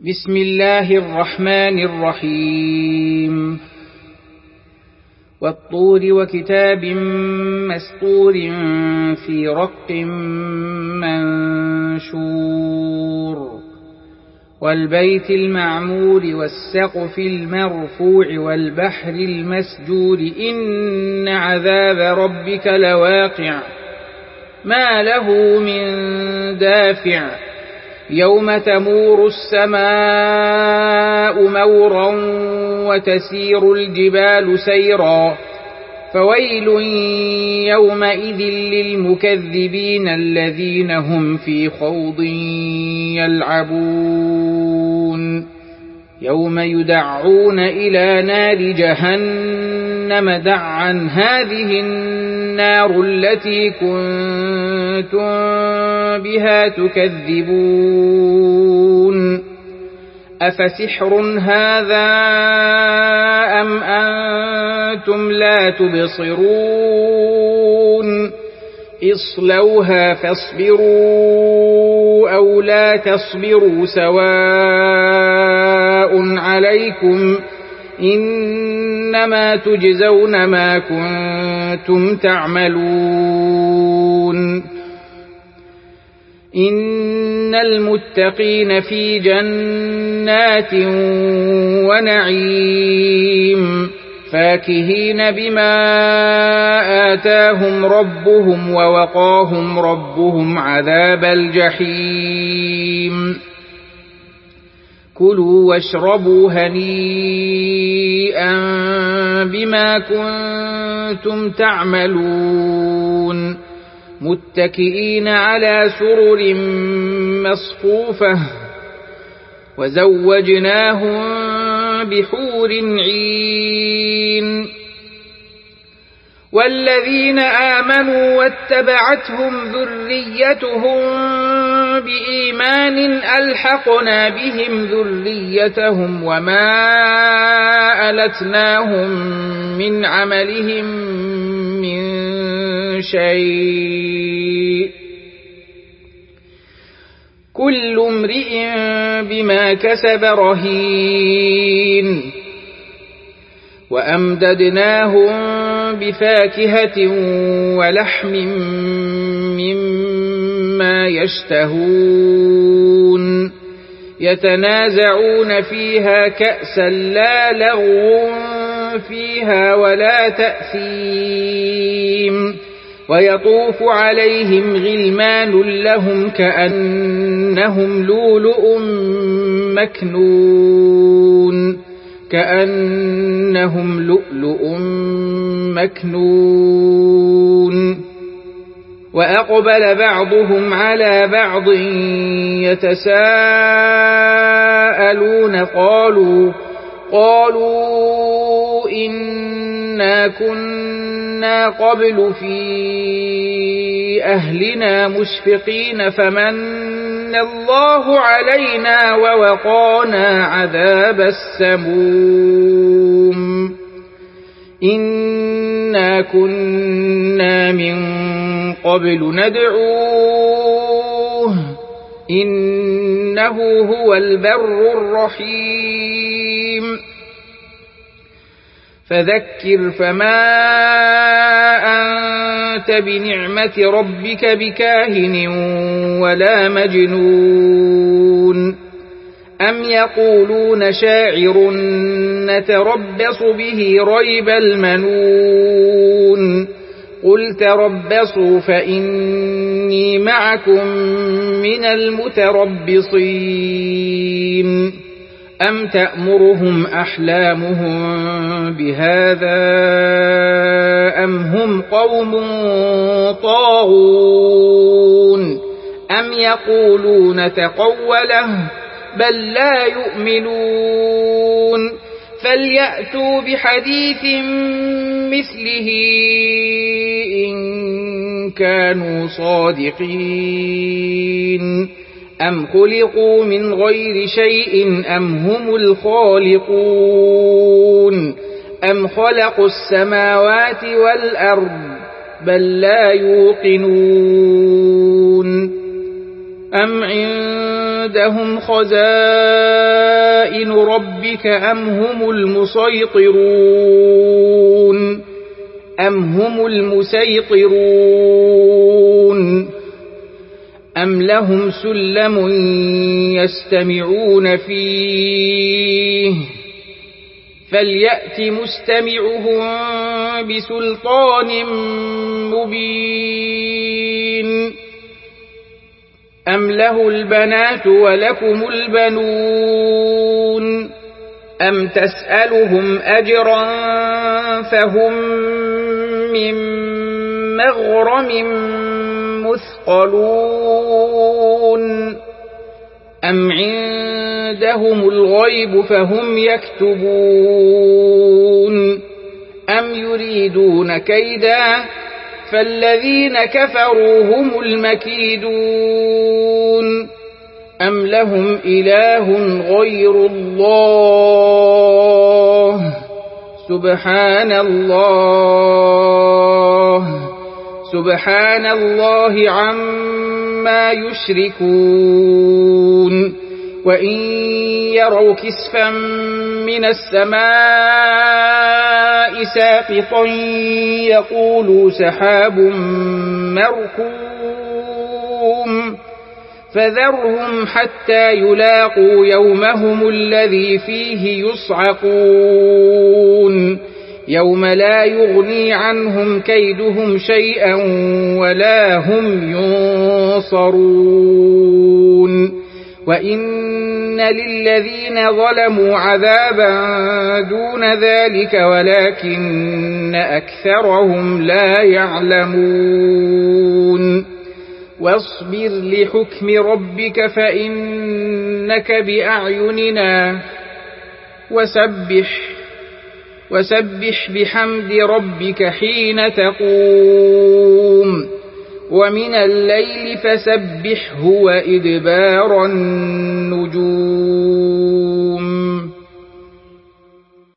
بسم الله الرحمن الرحيم والطور وكتاب مسطور في رق منشور والبيت المعمور والسقف المرفوع والبحر المسجور إن عذاب ربك لواقع ما له من دافع يوم تمور السماء مورا وتسير الجبال سيرا فويل يومئذ للمكذبين الذين هم في خوض يلعبون يوم يدعون إلى نار جهنم دعا هذه النار التي كنتم بها تكذبون أفسحر هذا أم أنتم لا تبصرون اصلوها فاصبروا أو لا تصبروا سواء عليكم إنما تجزون ما كنتم تعملون إن المتقين في جنات ونعيم فاكهين بما آتاهم ربهم ووقاهم ربهم عذاب الجحيم كلوا واشربوا هنيئا بما كنتم تعملون متكئين على سرر مصفوفة وزوجناهم بحور عين والذين آمنوا واتبعتهم ذريتهم بإيمان ألحقنا بهم ذريتهم وما ألتناهم من عملهم من شيء كل امرئ بما كسب رهين وأمددناهم بفاكهة ولحم مما يشتهون يتنازعون فيها كأسا لا لغو فيها ولا تأثيم ويطوف عليهم غلمان لهم كأنهم لؤلؤ مكنون وأقبل بعضهم على بعض يتساءلون قالوا إنا كنا قبل في أهلنا مشفقين فمن الله علينا ووقانا عذاب السموم إنا كنا من قبل ندعوه إنه هو البر الرحيم فذكر فما أنت بنعمة ربك بكاهن ولا مجنون أم يقولون شاعر نتربص به ريب المنون قل تربصوا فإني معكم من المتربصين أم تأمرهم أحلامهم بهذا أم هم قوم طاغون أم يقولون تقوله بل لا يؤمنون فليأتوا بحديث مثله إن كانوا صادقين أم خلقوا من غير شيء أم هم الخالقون أم خلقوا السماوات والأرض بل لا يوقنون أم عندهم عندهم خزائن ربك أم هم المسيطرون أم لهم سلم يستمعون فيه فليأت مستمعهم بسلطان مبين أم له البنات ولكم البنون أم تسألهم أجرا فهم من مغرم مثقلون أم عندهم الغيب فهم يكتبون أم يريدون كيدا فالذين كفروا هم المكيدون أم لهم إله غير الله سبحان الله عما يشركون وإن يروا كسفا من السماء ساقطا يقولوا سحاب مركوم فذرهم حتى يلاقوا يومهم الذي فيه يصعقون يوم لا يغني عنهم كيدهم شيئا ولا هم ينصرون وإن للذين ظلموا عذابا دون ذلك ولكن أكثرهم لا يعلمون واصبر لحكم ربك فإنك بأعيننا وسبح بحمد ربك حين تقوم ومن الليل فسبحه وإدبار النجوم